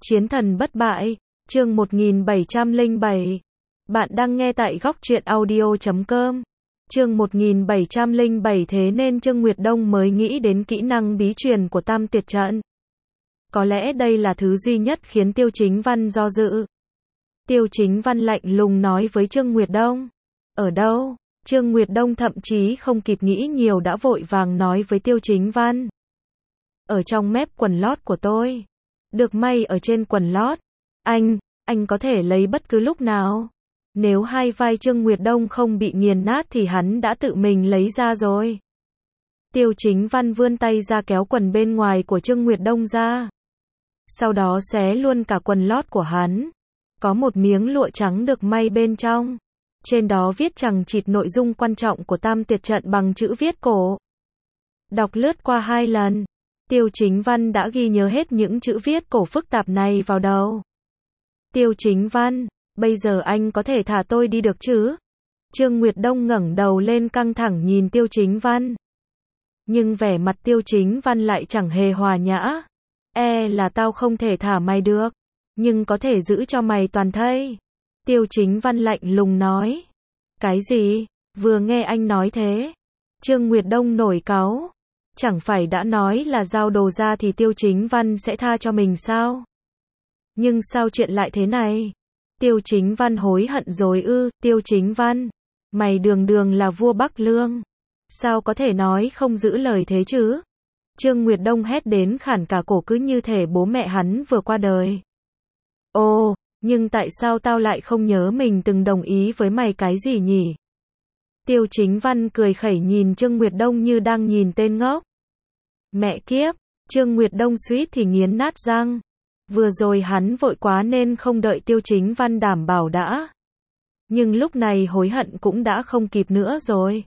Chiến thần bất bại, chương 1707. Bạn đang nghe tại góc truyện audio.com. Chương 1707. Thế nên Trương Nguyệt Đông mới nghĩ đến kỹ năng bí truyền của Tam Tuyệt Trận. Có lẽ đây là thứ duy nhất khiến Tiêu Chính Văn do dự. Tiêu Chính Văn lạnh lùng nói với Trương Nguyệt Đông. Ở đâu? Trương Nguyệt Đông thậm chí không kịp nghĩ nhiều đã vội vàng nói với Tiêu Chính Văn. Ở trong mép quần lót của tôi. Được may ở trên quần lót. Anh có thể lấy bất cứ lúc nào. Nếu hai vai Trương Nguyệt Đông không bị nghiền nát thì hắn đã tự mình lấy ra rồi. Tiêu Chính Văn vươn tay ra kéo quần bên ngoài của Trương Nguyệt Đông ra. Sau đó xé luôn cả quần lót của hắn. Có một miếng lụa trắng được may bên trong. Trên đó viết chằng chịt nội dung quan trọng của Tam Tuyệt Trận bằng chữ viết cổ. Đọc lướt qua 2 lần. Tiêu Chính Văn đã ghi nhớ hết những chữ viết cổ phức tạp này vào đầu. Tiêu Chính Văn, bây giờ anh có thể thả tôi đi được chứ? Trương Nguyệt Đông ngẩng đầu lên căng thẳng nhìn Tiêu Chính Văn. Nhưng vẻ mặt Tiêu Chính Văn lại chẳng hề hòa nhã. Là tao không thể thả mày được, nhưng có thể giữ cho mày toàn thây. Tiêu Chính Văn lạnh lùng nói. Cái gì? Vừa nghe anh nói thế. Trương Nguyệt Đông nổi cáu. Chẳng phải đã nói là giao đồ ra thì Tiêu Chính Văn sẽ tha cho mình sao? Nhưng sao chuyện lại thế này? Tiêu Chính Văn hối hận rồi ư? Tiêu Chính Văn, mày đường đường là vua Bắc Lương. Sao có thể nói không giữ lời thế chứ? Trương Nguyệt Đông hét đến khản cả cổ cứ như thể bố mẹ hắn vừa qua đời. Ồ, nhưng tại sao tao lại không nhớ mình từng đồng ý với mày cái gì nhỉ? Tiêu Chính Văn cười khẩy nhìn Trương Nguyệt Đông như đang nhìn tên ngốc. Mẹ kiếp, Trương Nguyệt Đông suýt thì nghiến nát răng. Vừa rồi hắn vội quá nên không đợi Tiêu Chính Văn đảm bảo đã. Nhưng lúc này hối hận cũng đã không kịp nữa rồi.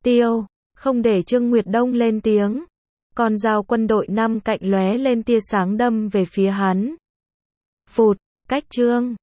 Không để Trương Nguyệt Đông lên tiếng. Con dao quân đội 5 cạnh lóe lên tia sáng đâm về phía hắn. Phụt, cách Trương